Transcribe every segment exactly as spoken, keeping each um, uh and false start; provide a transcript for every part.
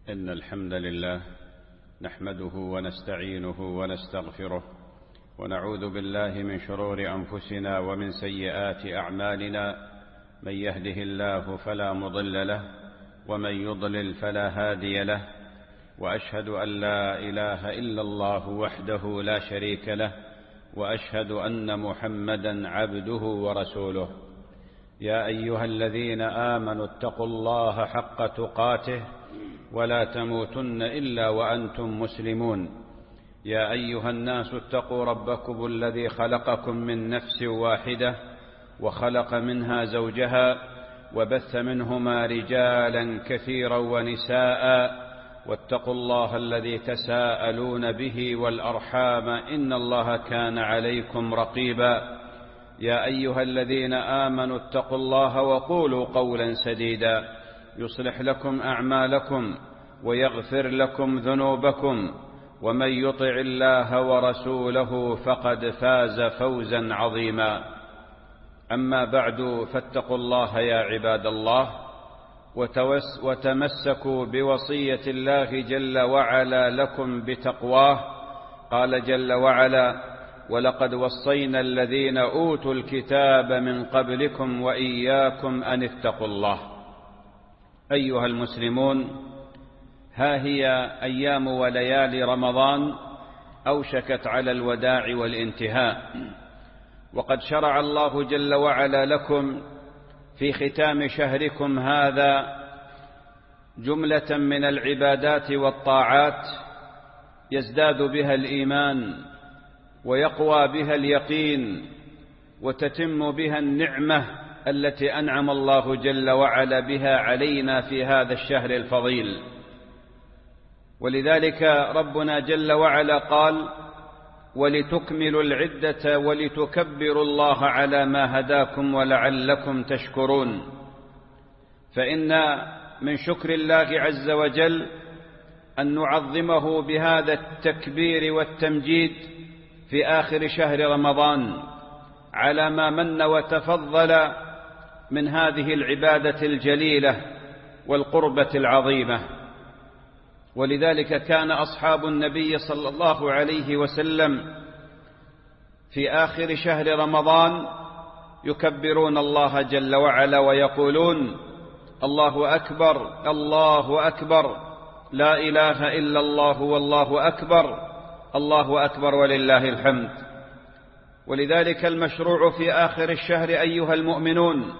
إن الحمد لله نحمده ونستعينه ونستغفره ونعوذ بالله من شرور أنفسنا ومن سيئات أعمالنا. من يهده الله فلا مضل له ومن يضلل فلا هادي له، وأشهد أن لا إله إلا الله وحده لا شريك له، وأشهد أن محمدا عبده ورسوله. يا أيها الذين آمنوا اتقوا الله حق تقاته ولا تموتن إلا وأنتم مسلمون. يا أيها الناس اتقوا ربكم الذي خلقكم من نفس واحدة وخلق منها زوجها وبث منهما رجالا كثيرا ونساء، واتقوا الله الذي تساءلون به والأرحام إن الله كان عليكم رقيبا. يا أيها الذين آمنوا اتقوا الله وقولوا قولا سديدا يصلح لكم أعمالكم ويغفر لكم ذنوبكم، ومن يطع الله ورسوله فقد فاز فوزا عظيما. أما بعد، فاتقوا الله يا عباد الله، وتمسكوا بوصية الله جل وعلا لكم بتقواه. قال جل وعلا: ولقد وصينا الذين أوتوا الكتاب من قبلكم وإياكم أن اتقوا الله. أيها المسلمون، ها هي أيام وليالي رمضان أوشكت على الوداع والانتهاء، وقد شرع الله جل وعلا لكم في ختام شهركم هذا جملة من العبادات والطاعات يزداد بها الإيمان ويقوى بها اليقين وتتم بها النعمة التي أنعم الله جل وعلا بها علينا في هذا الشهر الفضيل. ولذلك ربنا جل وعلا قال: ولتكملوا العدة ولتكبروا الله على ما هداكم ولعلكم تشكرون. فإن من شكر الله عز وجل أن نعظمه بهذا التكبير والتمجيد في آخر شهر رمضان على ما من وتفضل من هذه العبادة الجليلة والقربة العظيمة. ولذلك كان أصحاب النبي صلى الله عليه وسلم في آخر شهر رمضان يكبرون الله جل وعلا ويقولون: الله أكبر الله أكبر، لا إله إلا الله والله أكبر، الله أكبر ولله الحمد. ولذلك المشروع في آخر الشهر أيها المؤمنون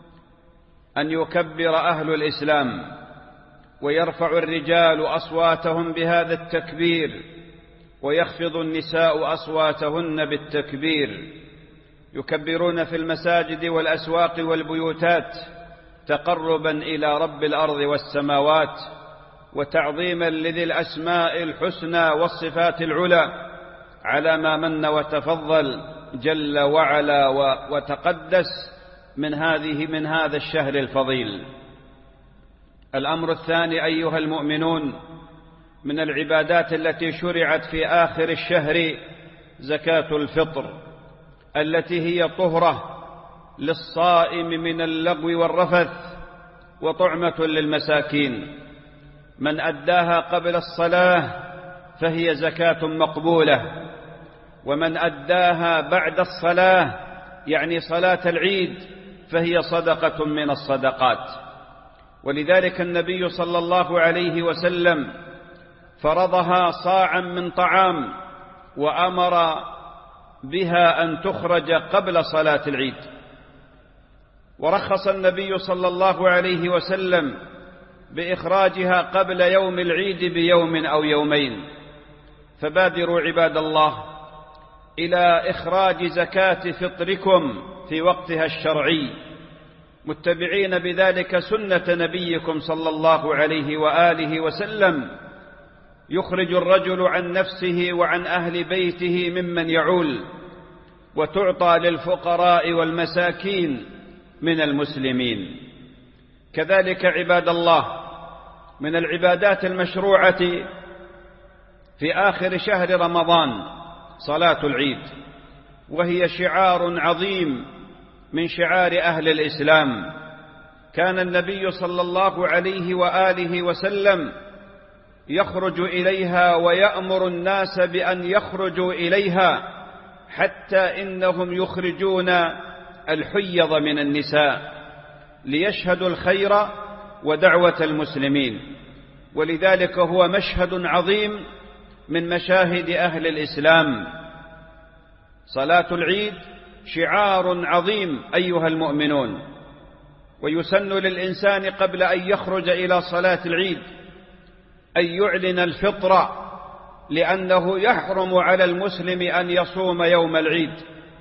أن يكبر أهل الإسلام ويرفع الرجال أصواتهم بهذا التكبير ويخفض النساء أصواتهن بالتكبير، يكبرون في المساجد والأسواق والبيوتات تقربا إلى رب الأرض والسماوات وتعظيما لذي الأسماء الحسنى والصفات العلى على ما من وتفضل جل وعلا وتقدس من هذه من هذا الشهر الفضيل. الأمر الثاني أيها المؤمنون من العبادات التي شرعت في آخر الشهر زكاة الفطر، التي هي طهرة للصائم من اللغو والرفث وطعمة للمساكين. من أداها قبل الصلاة فهي زكاة مقبولة، ومن أداها بعد الصلاة يعني صلاة العيد فهي صدقة من الصدقات. ولذلك النبي صلى الله عليه وسلم فرضها صاعا من طعام وأمر بها أن تخرج قبل صلاة العيد، ورخص النبي صلى الله عليه وسلم بإخراجها قبل يوم العيد بيوم أو يومين. فبادروا عباد الله إلى إخراج زكاة فطركم في وقتها الشرعي، متبعين بذلك سنة نبيكم صلى الله عليه وآله وسلم. يخرج الرجل عن نفسه وعن أهل بيته ممن يعول، وتعطى للفقراء والمساكين من المسلمين. كذلك عباد الله من العبادات المشروعة في آخر شهر رمضان صلاة العيد، وهي شعار عظيم من شعار أهل الإسلام. كان النبي صلى الله عليه وآله وسلم يخرج إليها ويأمر الناس بأن يخرجوا إليها، حتى إنهم يخرجون الحيض من النساء ليشهدوا الخير ودعوة المسلمين. ولذلك هو مشهد عظيم من مشاهد أهل الإسلام. صلاة العيد شعار عظيم أيها المؤمنون، ويسن للإنسان قبل أن يخرج إلى صلاة العيد أن يعلن الفطر، لأنه يحرم على المسلم أن يصوم يوم العيد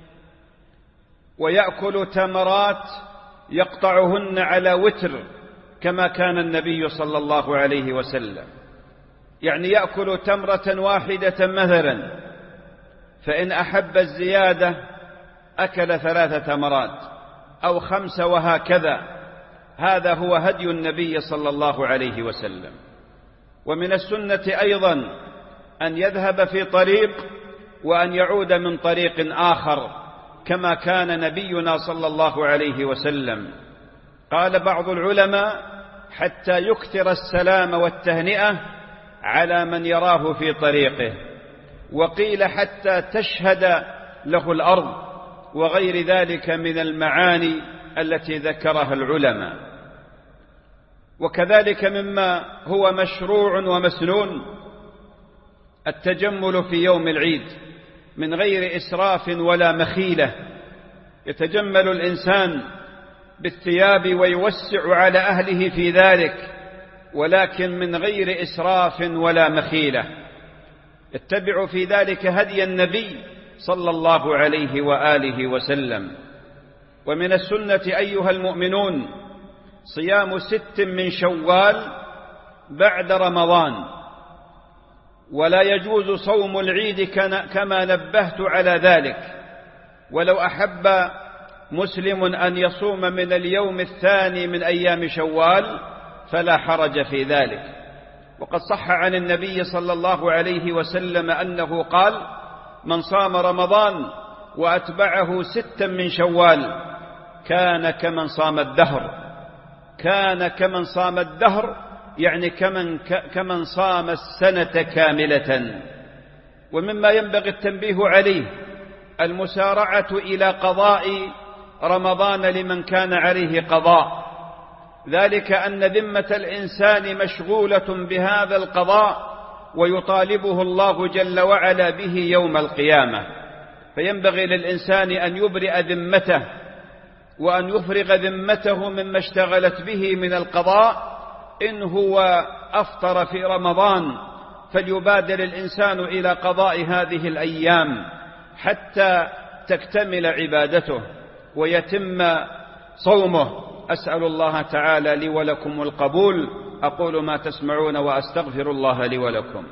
ويأكل تمرات يقطعهن على وتر كما كان النبي صلى الله عليه وسلم، يعني يأكل تمرة واحدة مثلا، فإن أحب الزيادة أكل ثلاث تمرات أو خمس وهكذا. هذا هو هدي النبي صلى الله عليه وسلم. ومن السنة أيضا أن يذهب في طريق وأن يعود من طريق آخر كما كان نبينا صلى الله عليه وسلم. قال بعض العلماء حتى يكثر السلام والتهنئة على من يراه في طريقه، وقيل حتى تشهد له الأرض، وغير ذلك من المعاني التي ذكرها العلماء. وكذلك مما هو مشروع ومسنون التجمل في يوم العيد من غير إسراف ولا مخيلة. يتجمل الإنسان بالثياب ويوسع على أهله في ذلك، ولكن من غير إسراف ولا مخيلة، يتبع في ذلك هدي النبي صلى الله عليه وآله وسلم. ومن السنة أيها المؤمنون صيام ست من شوال بعد رمضان، ولا يجوز صوم العيد كما نبهت على ذلك. ولو أحب مسلم أن يصوم من اليوم الثاني من أيام شوال فلا حرج في ذلك. وقد صح عن النبي صلى الله عليه وسلم أنه قال: من صام رمضان وأتبعه ستا من شوال كان كمن صام الدهر. كان كمن صام الدهر يعني كمن, كمن صام السنة كاملة. ومما ينبغي التنبيه عليه المسارعة إلى قضاء رمضان لمن كان عليه قضاء، ذلك أن ذمة الإنسان مشغولة بهذا القضاء ويطالبه الله جل وعلا به يوم القيامة، فينبغي للإنسان أن يبرئ ذمته وأن يفرغ ذمته مما اشتغلت به من القضاء. إن هو أفطر في رمضان فليبادر الإنسان إلى قضاء هذه الأيام حتى تكتمل عبادته ويتم صومه. أسأل الله تعالى لي ولكم القبول. أقول ما تسمعون وأستغفر الله لي ولكم.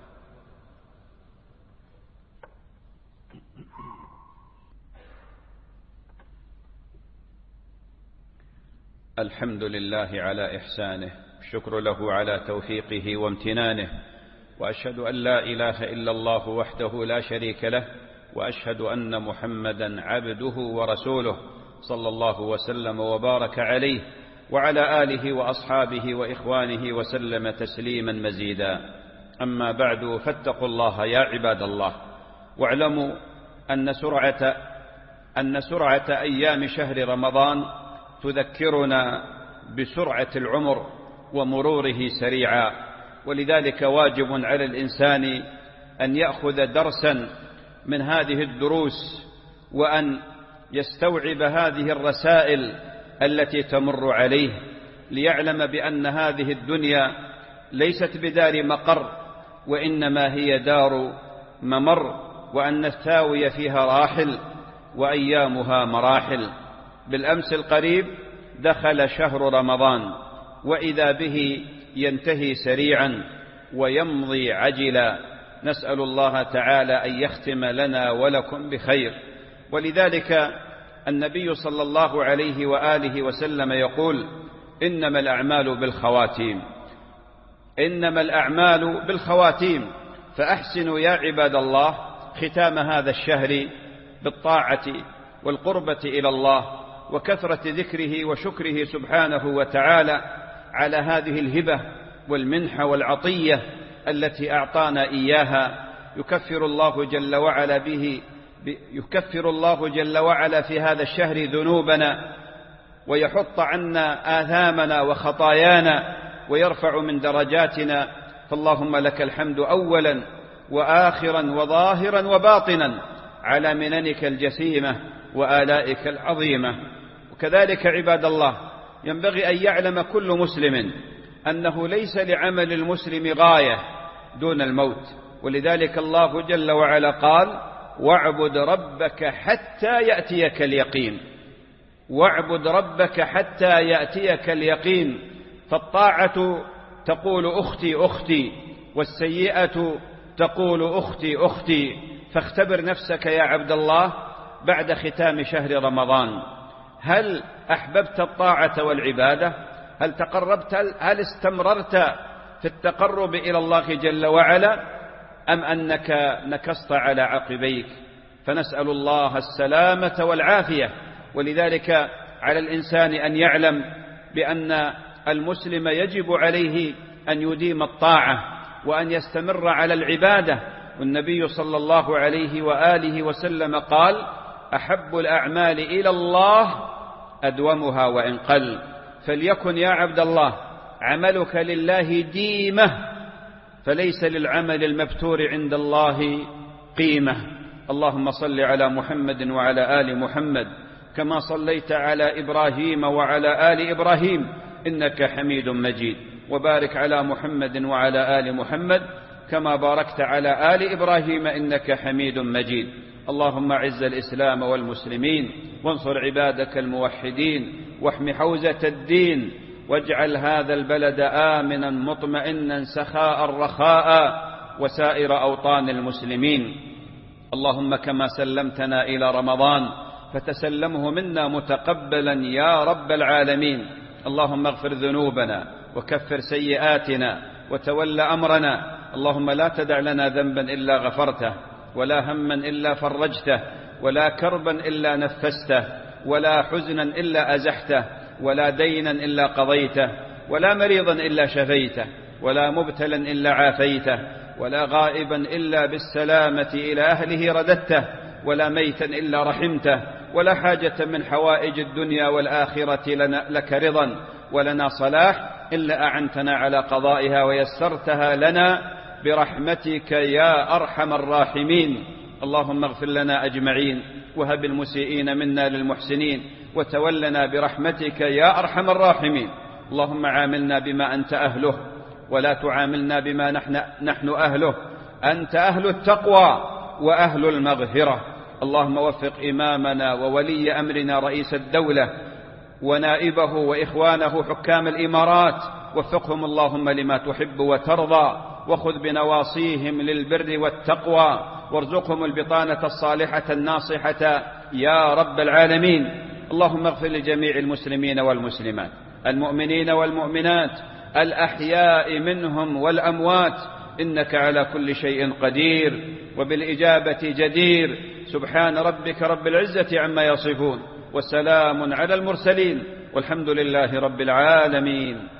الحمد لله على إحسانه، الشكر له على توفيقه وامتنانه، وأشهد أن لا إله إلا الله وحده لا شريك له، وأشهد أن محمدا عبده ورسوله صلى الله وسلم وبارك عليه وعلى آله وأصحابه وإخوانه وسلم تسليما مزيدا. أما بعد، فاتقوا الله يا عباد الله، واعلموا أن سرعة, أن سرعة أيام شهر رمضان تذكرنا بسرعة العمر ومروره سريعا، ولذلك واجب على الإنسان أن يأخذ درسا من هذه الدروس وأن يستوعب هذه الرسائل التي تمر عليه، ليعلم بأن هذه الدنيا ليست بدار مقر، وإنما هي دار ممر، وأن الثاوي فيها راحل وأيامها مراحل. بالأمس القريب دخل شهر رمضان، وإذا به ينتهي سريعا ويمضي عجلا. نسأل الله تعالى أن يختم لنا ولكم بخير. ولذلك النبي صلى الله عليه وآله وسلم يقول: إنما الأعمال بالخواتيم، إنما الأعمال بالخواتيم، فأحسنوا يا عباد الله ختام هذا الشهر بالطاعة والقربة إلى الله وكثرة ذكره وشكره سبحانه وتعالى على هذه الهبة والمنحة والعطية التي أعطانا إياها. يكفر الله جل وعلا به يكفر الله جل وعلا في هذا الشهر ذنوبنا، ويحط عنا آثامنا وخطايانا، ويرفع من درجاتنا. فاللهم لك الحمد أولا وآخرا وظاهرا وباطنا على مننك الجسيمة وآلائك العظيمة. وكذلك عباد الله ينبغي أن يعلم كل مسلم أنه ليس لعمل المسلم غاية دون الموت، ولذلك الله جل وعلا قال: واعبد ربك حتى يأتيك اليقين. واعبد ربك حتى يأتيك اليقين. فالطاعة تقول أختي أختي، والسيئة تقول أختي أختي. فاختبر نفسك يا عبد الله بعد ختام شهر رمضان، هل أحببت الطاعة والعبادة؟ هل تقربت؟ هل استمررت في التقرب إلى الله جل وعلا، أم أنك نكصت على عقبيك؟ فنسأل الله السلامة والعافية. ولذلك على الإنسان أن يعلم بأن المسلم يجب عليه أن يديم الطاعة وأن يستمر على العبادة. والنبي صلى الله عليه وآله وسلم قال: أحب الأعمال إلى الله أدومها وإن قل. فليكن يا عبد الله عملك لله ديمة، فليس للعمل المبتور عند الله قيمة. اللهم صل على محمد وعلى آل محمد كما صليت على إبراهيم وعلى آل إبراهيم إنك حميد مجيد، وبارك على محمد وعلى آل محمد كما باركت على آل إبراهيم إنك حميد مجيد. اللهم أعز الإسلام والمسلمين، وانصر عبادك الموحدين، واحم حوزة الدين، واجعل هذا البلد آمنا مطمئنا سخاء رخاء، وسائر أوطان المسلمين. اللهم كما سلمتنا إلى رمضان فتسلمه منا متقبلا يا رب العالمين. اللهم اغفر ذنوبنا وكفر سيئاتنا وتول أمرنا. اللهم لا تدع لنا ذنبا إلا غفرته، ولا هما إلا فرجته، ولا كربا إلا نفسته، ولا حزنا إلا أزحته، ولا دينا إلا قضيته، ولا مريضا إلا شفيته، ولا مبتلا إلا عافيته، ولا غائبا إلا بالسلامة إلى أهله رددته، ولا ميتا إلا رحمته، ولا حاجة من حوائج الدنيا والآخرة لنا لك رضا ولنا صلاح إلا أعنتنا على قضائها ويسرتها لنا برحمتك يا أرحم الراحمين. اللهم اغفر لنا أجمعين، وهب المسيئين منا للمحسنين، وتولنا برحمتك يا أرحم الراحمين. اللهم عاملنا بما أنت أهله، ولا تعاملنا بما نحن, نحن أهله. أنت أهل التقوى وأهل المغفرة. اللهم وفق إمامنا وولي أمرنا رئيس الدولة ونائبه وإخوانه حكام الإمارات، وفقهم اللهم لما تحب وترضى، وخذ بنواصيهم للبر والتقوى، وارزقهم البطانة الصالحة الناصحة يا رب العالمين. اللهم اغفر لجميع المسلمين والمسلمات، المؤمنين والمؤمنات، الأحياء منهم والأموات، إنك على كل شيء قدير وبالإجابة جدير. سبحان ربك رب العزة عما يصفون، وسلام على المرسلين، والحمد لله رب العالمين.